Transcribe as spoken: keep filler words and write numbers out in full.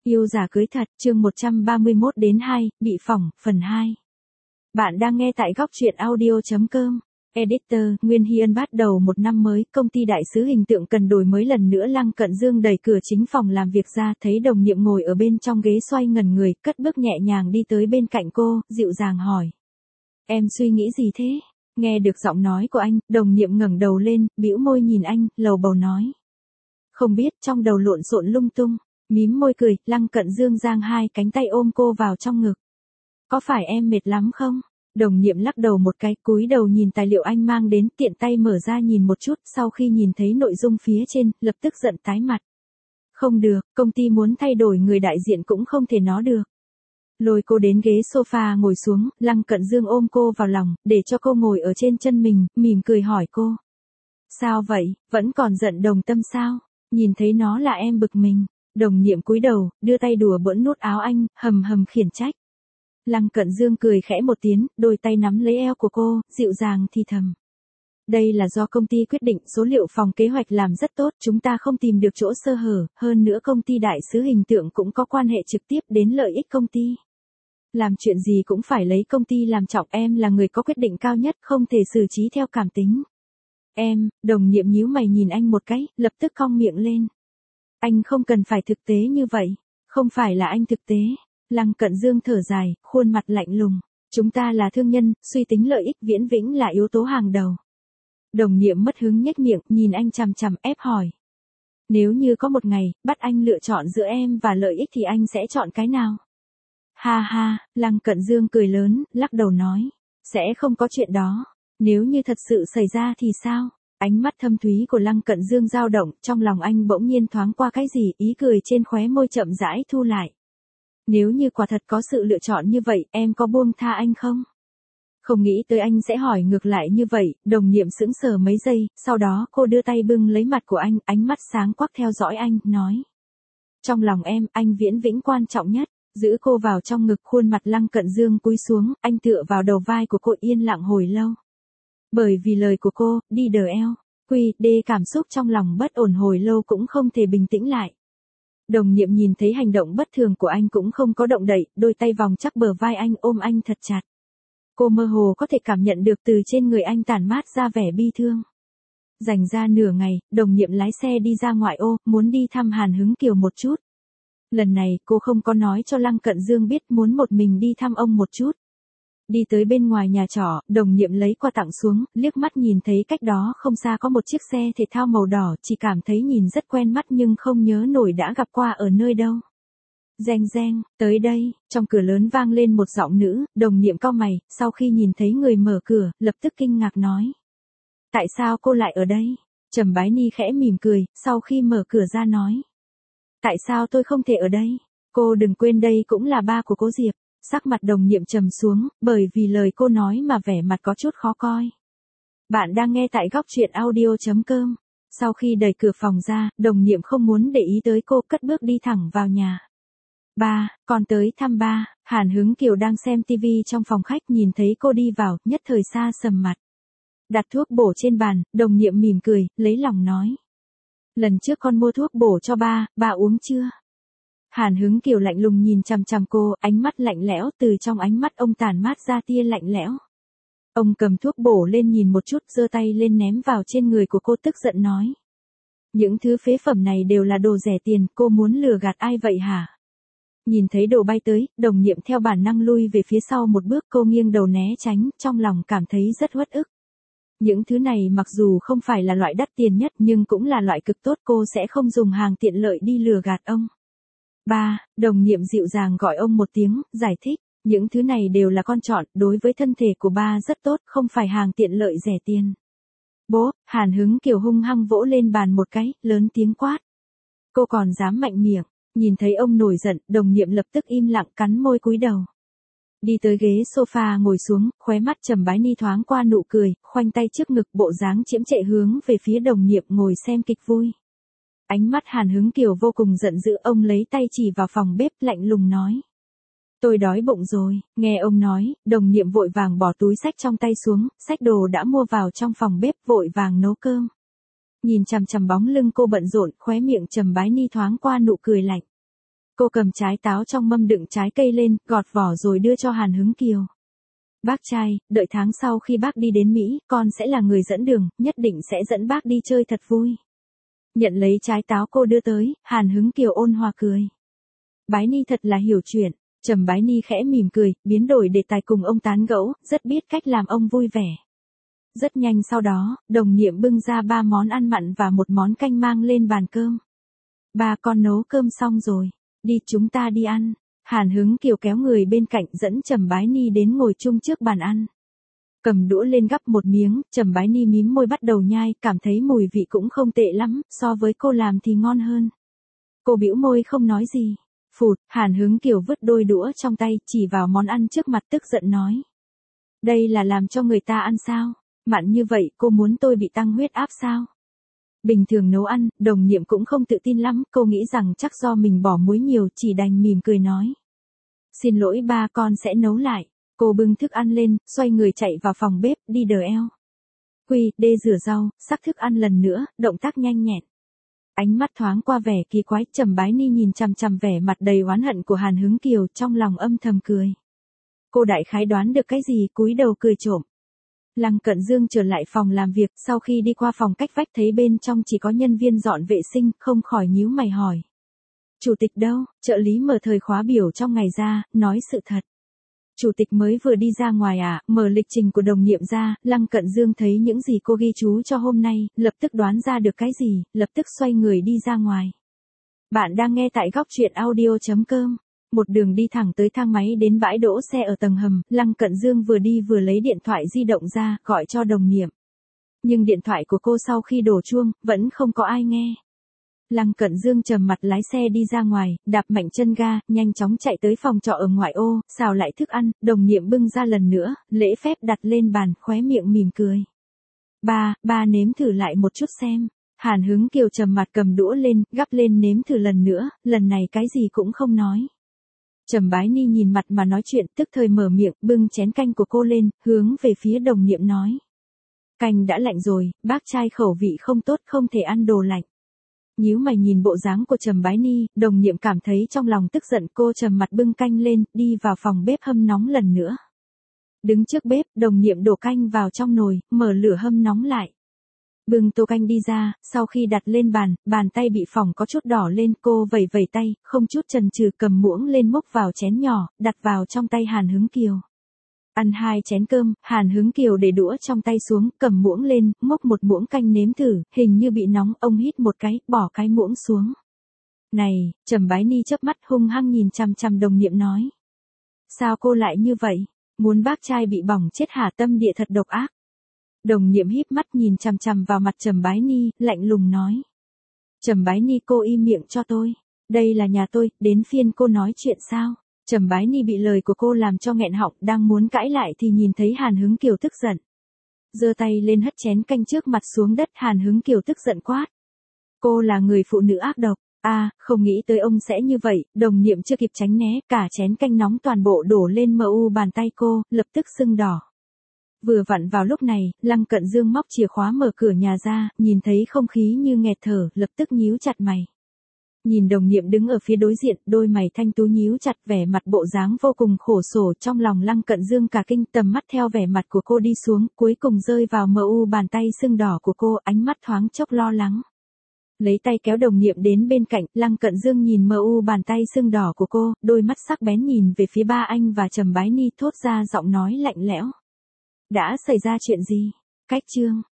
Yêu giả cưới thật, chương một trăm ba mươi mốt đến hai, bị phỏng, phần hai. Bạn đang nghe tại góc truyện audio.com. Editor, Nguyên Hy Ân bắt đầu một năm mới, công ty đại sứ hình tượng cần đổi mới lần nữa. Lăng Cận Dương đẩy cửa chính phòng làm việc ra, thấy đồng nhiệm ngồi ở bên trong ghế xoay ngẩn người, cất bước nhẹ nhàng đi tới bên cạnh cô, dịu dàng hỏi. Em suy nghĩ gì thế? Nghe được giọng nói của anh, đồng nhiệm ngẩng đầu lên, bĩu môi nhìn anh, lầu bầu nói. Không biết, trong đầu lộn xộn lung tung. Mím môi cười, Lăng Cận Dương giang hai cánh tay ôm cô vào trong ngực. Có phải em mệt lắm không? Đồng nhiệm lắc đầu một cái, cúi đầu nhìn tài liệu anh mang đến, tiện tay mở ra nhìn một chút, sau khi nhìn thấy nội dung phía trên, lập tức giận tái mặt. Không được, công ty muốn thay đổi người đại diện cũng không thể nó được. Lôi cô đến ghế sofa ngồi xuống, Lăng Cận Dương ôm cô vào lòng, để cho cô ngồi ở trên chân mình, mỉm cười hỏi cô. Sao vậy, vẫn còn giận đồng tâm sao? Nhìn thấy nó là em bực mình. Đồng nhiệm cúi đầu, đưa tay đùa bỡn nút áo anh, hầm hầm khiển trách. Lăng Cận Dương cười khẽ một tiếng, đôi tay nắm lấy eo của cô, dịu dàng thì thầm. Đây là do công ty quyết định, số liệu phòng kế hoạch làm rất tốt, chúng ta không tìm được chỗ sơ hở, hơn nữa công ty đại sứ hình tượng cũng có quan hệ trực tiếp đến lợi ích công ty. Làm chuyện gì cũng phải lấy công ty làm trọng, em là người có quyết định cao nhất, không thể xử trí theo cảm tính. Em, đồng nhiệm nhíu mày nhìn anh một cái, lập tức cong miệng lên. Anh không cần phải thực tế như vậy, không phải là anh thực tế. Lăng Cận Dương thở dài, khuôn mặt lạnh lùng. Chúng ta là thương nhân, suy tính lợi ích viễn vĩnh là yếu tố hàng đầu. Đồng nhiệm mất hứng nhếch miệng, nhìn anh chằm chằm ép hỏi. Nếu như có một ngày, bắt anh lựa chọn giữa em và lợi ích thì anh sẽ chọn cái nào? Ha ha, Lăng Cận Dương cười lớn, lắc đầu nói. Sẽ không có chuyện đó. Nếu như thật sự xảy ra thì sao? Ánh mắt thâm thúy của Lăng Cận Dương dao động, trong lòng anh bỗng nhiên thoáng qua cái gì, ý cười trên khóe môi chậm rãi thu lại. Nếu như quả thật có sự lựa chọn như vậy, em có buông tha anh không? Không nghĩ tới anh sẽ hỏi ngược lại như vậy, đồng nhiệm sững sờ mấy giây, sau đó cô đưa tay bưng lấy mặt của anh, ánh mắt sáng quắc theo dõi anh, nói. Trong lòng em, anh viễn vĩnh quan trọng nhất, giữ cô vào trong ngực, khuôn mặt Lăng Cận Dương cúi xuống, anh tựa vào đầu vai của cô yên lặng hồi lâu. Bởi vì lời của cô, đi đờ eo, quy, đê cảm xúc trong lòng bất ổn hồi lâu cũng không thể bình tĩnh lại. Đồng nhiệm nhìn thấy hành động bất thường của anh cũng không có động đậy, đôi tay vòng chắc bờ vai anh ôm anh thật chặt. Cô mơ hồ có thể cảm nhận được từ trên người anh tản mát ra vẻ bi thương. Dành ra nửa ngày, đồng nhiệm lái xe đi ra ngoại ô, muốn đi thăm Hàn Hứng Kiều một chút. Lần này, cô không có nói cho Lăng Cận Dương biết muốn một mình đi thăm ông một chút. Đi tới bên ngoài nhà trọ, đồng nhiệm lấy quà tặng xuống, liếc mắt nhìn thấy cách đó không xa có một chiếc xe thể thao màu đỏ, chỉ cảm thấy nhìn rất quen mắt nhưng không nhớ nổi đã gặp qua ở nơi đâu. Reng reng, tới đây, trong cửa lớn vang lên một giọng nữ, đồng nhiệm cau mày, sau khi nhìn thấy người mở cửa, lập tức kinh ngạc nói. Tại sao cô lại ở đây? Trầm Bái Ni khẽ mỉm cười, sau khi mở cửa ra nói. Tại sao tôi không thể ở đây? Cô đừng quên đây cũng là ba của cô Diệp. Sắc mặt đồng nhiệm trầm xuống, bởi vì lời cô nói mà vẻ mặt có chút khó coi. Bạn đang nghe tại góc truyện audio.com. Sau khi đẩy cửa phòng ra, đồng nhiệm không muốn để ý tới cô, cất bước đi thẳng vào nhà. Ba, con tới thăm ba. Hàn Hứng Kiều đang xem tivi trong phòng khách, nhìn thấy cô đi vào, nhất thời xa sầm mặt. Đặt thuốc bổ trên bàn, đồng nhiệm mỉm cười, lấy lòng nói. Lần trước con mua thuốc bổ cho ba, ba uống chưa? Hàn Hứng Kiều lạnh lùng nhìn chằm chằm cô, ánh mắt lạnh lẽo, từ trong ánh mắt ông tản mát ra tia lạnh lẽo. Ông cầm thuốc bổ lên nhìn một chút, giơ tay lên ném vào trên người của cô, tức giận nói. Những thứ phế phẩm này đều là đồ rẻ tiền, cô muốn lừa gạt ai vậy hả? Nhìn thấy đồ bay tới, đồng nhiệm theo bản năng lui về phía sau một bước, cô nghiêng đầu né tránh, trong lòng cảm thấy rất uất ức. Những thứ này mặc dù không phải là loại đắt tiền nhất nhưng cũng là loại cực tốt, cô sẽ không dùng hàng tiện lợi đi lừa gạt ông. Ba, đồng nhiệm dịu dàng gọi ông một tiếng, giải thích, những thứ này đều là con chọn, đối với thân thể của ba rất tốt, không phải hàng tiện lợi rẻ tiền. Bố, Hàn Hứng Kiều hung hăng vỗ lên bàn một cái, lớn tiếng quát. Cô còn dám mạnh miệng, nhìn thấy ông nổi giận, đồng nhiệm lập tức im lặng cắn môi cúi đầu. Đi tới ghế sofa ngồi xuống, khóe mắt Trầm Bái Ni thoáng qua nụ cười, khoanh tay trước ngực, bộ dáng chiếm trệ hướng về phía đồng nhiệm ngồi xem kịch vui. Ánh mắt Hàn Hứng Kiều vô cùng giận dữ, ông lấy tay chỉ vào phòng bếp, lạnh lùng nói. Tôi đói bụng rồi, nghe ông nói, đồng nhiệm vội vàng bỏ túi xách trong tay xuống, xách đồ đã mua vào trong phòng bếp, vội vàng nấu cơm. Nhìn chằm chằm bóng lưng cô bận rộn, khóe miệng Trầm Bái Ni thoáng qua nụ cười lạnh. Cô cầm trái táo trong mâm đựng trái cây lên, gọt vỏ rồi đưa cho Hàn Hứng Kiều. Bác trai, đợi tháng sau khi bác đi đến Mỹ, con sẽ là người dẫn đường, nhất định sẽ dẫn bác đi chơi thật vui. Nhận lấy trái táo cô đưa tới, Hàn Hứng Kiều ôn hòa cười. Bái Ni thật là hiểu chuyện. Trầm Bái Ni khẽ mỉm cười, biến đổi đề tài cùng ông tán gẫu, rất biết cách làm ông vui vẻ. Rất nhanh sau đó, đồng niệm bưng ra ba món ăn mặn và một món canh mang lên bàn cơm. Ba con nấu cơm xong rồi, đi chúng ta đi ăn. Hàn Hứng Kiều kéo người bên cạnh dẫn Trầm Bái Ni đến ngồi chung trước bàn ăn. Cầm đũa lên gắp một miếng, Trầm Bái Ni mím môi bắt đầu nhai, cảm thấy mùi vị cũng không tệ lắm, so với cô làm thì ngon hơn. Cô bĩu môi không nói gì. Phụt, Hàn Hứng Kiều vứt đôi đũa trong tay, chỉ vào món ăn trước mặt tức giận nói. Đây là làm cho người ta ăn sao? Mặn như vậy, cô muốn tôi bị tăng huyết áp sao? Bình thường nấu ăn, đồng niệm cũng không tự tin lắm, cô nghĩ rằng chắc do mình bỏ muối nhiều, chỉ đành mỉm cười nói. Xin lỗi ba, con sẽ nấu lại. Cô bưng thức ăn lên, xoay người chạy vào phòng bếp, đi đờ eo. Quy, đê rửa rau, sắc thức ăn lần nữa, động tác nhanh nhẹn. Ánh mắt thoáng qua vẻ kỳ quái, Trầm Bái Ni nhìn chằm chằm vẻ mặt đầy oán hận của Hàn Hứng Kiều, trong lòng âm thầm cười. Cô đại khái đoán được cái gì, cúi đầu cười trộm. Lăng Cận Dương trở lại phòng làm việc, sau khi đi qua phòng cách vách thấy bên trong chỉ có nhân viên dọn vệ sinh, không khỏi nhíu mày hỏi. Chủ tịch đâu? Trợ lý mở thời khóa biểu trong ngày ra, nói sự thật. Chủ tịch mới vừa đi ra ngoài à, mở lịch trình của đồng niệm ra, Lăng Cận Dương thấy những gì cô ghi chú cho hôm nay, lập tức đoán ra được cái gì, lập tức xoay người đi ra ngoài. Bạn đang nghe tại góc truyện audio.com. Một đường đi thẳng tới thang máy đến bãi đỗ xe ở tầng hầm, Lăng Cận Dương vừa đi vừa lấy điện thoại di động ra, gọi cho đồng niệm. Nhưng điện thoại của cô sau khi đổ chuông, vẫn không có ai nghe. Lăng Cận Dương trầm mặt lái xe đi ra ngoài, đạp mạnh chân ga, nhanh chóng chạy tới phòng trọ ở ngoại ô, xào lại thức ăn, đồng niệm bưng ra lần nữa, lễ phép đặt lên bàn, khóe miệng mỉm cười. Ba, ba nếm thử lại một chút xem. Hàn Hứng Kiều trầm mặt cầm đũa lên, gắp lên nếm thử lần nữa, lần này cái gì cũng không nói. Trầm Bái Ni nhìn mặt mà nói chuyện, tức thời mở miệng, bưng chén canh của cô lên, hướng về phía đồng niệm nói. Canh đã lạnh rồi, bác trai khẩu vị không tốt, không thể ăn đồ lạnh. Nhíu mày nhìn bộ dáng của Trầm Bái Ni, đồng niệm cảm thấy trong lòng tức giận, cô trầm mặt bưng canh lên, đi vào phòng bếp hâm nóng lần nữa. Đứng trước bếp, đồng niệm đổ canh vào trong nồi, mở lửa hâm nóng lại. Bưng tô canh đi ra, sau khi đặt lên bàn, bàn tay bị phỏng có chút đỏ lên, cô vẩy vẩy tay, không chút chần chừ cầm muỗng lên múc vào chén nhỏ, đặt vào trong tay Hàn Hứng Kiều. Ăn hai chén cơm, Hàn Hứng Kiều để đũa trong tay xuống, cầm muỗng lên, múc một muỗng canh nếm thử, hình như bị nóng, ông hít một cái, bỏ cái muỗng xuống. Này, Trầm Bái Ni chớp mắt hung hăng nhìn chằm chằm đồng niệm nói. Sao cô lại như vậy? Muốn bác trai bị bỏng chết hả? Tâm địa thật độc ác. Đồng niệm híp mắt nhìn chằm chằm vào mặt Trầm Bái Ni, lạnh lùng nói. Trầm Bái Ni, cô im miệng cho tôi. Đây là nhà tôi, đến phiên cô nói chuyện sao? Trầm Bái Ni bị lời của cô làm cho nghẹn họng, đang muốn cãi lại thì nhìn thấy Hàn Hứng Kiều tức giận. Giơ tay lên hất chén canh trước mặt xuống đất, Hàn Hứng Kiều tức giận quát. Cô là người phụ nữ ác độc. À, không nghĩ tới ông sẽ như vậy, đồng niệm chưa kịp tránh né, cả chén canh nóng toàn bộ đổ lên mờ u bàn tay cô, lập tức sưng đỏ. Vừa vặn vào lúc này, Lăng Cận Dương móc chìa khóa mở cửa nhà ra, nhìn thấy không khí như nghẹt thở, lập tức nhíu chặt mày. Nhìn đồng niệm đứng ở phía đối diện, đôi mày thanh tú nhíu chặt, vẻ mặt bộ dáng vô cùng khổ sở, trong lòng Lăng Cận Dương cả kinh, tầm mắt theo vẻ mặt của cô đi xuống, cuối cùng rơi vào mờ u bàn tay sưng đỏ của cô, ánh mắt thoáng chốc lo lắng. Lấy tay kéo đồng niệm đến bên cạnh, Lăng Cận Dương nhìn mờ u bàn tay sưng đỏ của cô, đôi mắt sắc bén nhìn về phía ba anh và Trầm Bái Ni, thốt ra giọng nói lạnh lẽo. Đã xảy ra chuyện gì? Cách chương